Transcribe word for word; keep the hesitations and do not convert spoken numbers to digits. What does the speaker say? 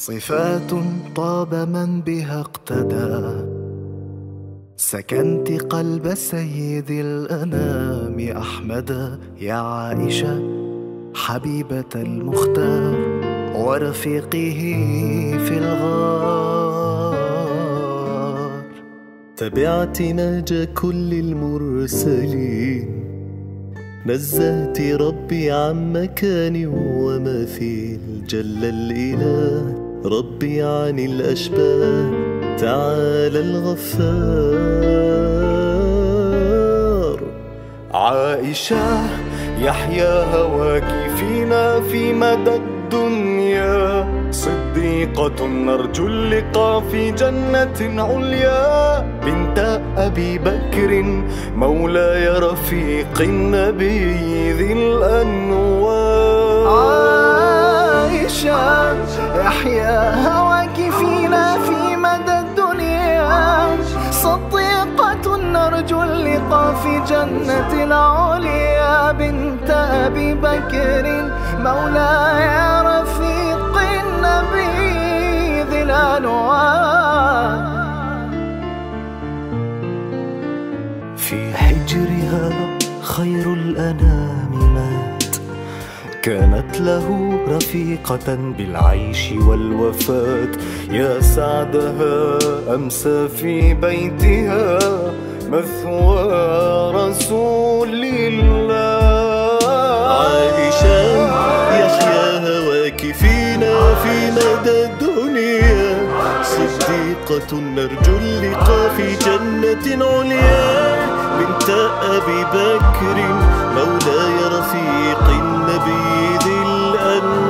صفات طاب من بها اقتدى، سكنت قلب سيد الأنام أحمد. يا عائشة حبيبة المختار ورفيقه في الغار، تبعت نهج كل المرسلين، نزهت ربي عن مكان ومثيل. جل الإله ربي عن الأشباه، تعالى الغفار. عائشة يحيا هواك فينا في مدى الدنيا، صديقة نرجو اللقاء في جنة عليا. بنت أبي بكر مولاي رفيق النبي ذي الأنوار. عائشة يحيا هواك فينا في مدى الدنيا، صديقة نرجو اللقاء في جنة عليا. بنت أبي بكر مولاي رفيق النبي ذي الأنوار. في حجرها خير الأنام مات، كانت له رفيقة بالعيش والوفاة. يا سعدها أمسى في بيتها مثوى رسول الله. عائشة يحيا هواك فينا في مدى الدنيا، صديقة نرجو اللقاء في جنة عليا. بنت أبي بكر مولاي رفيق النبي ذي الأنوار.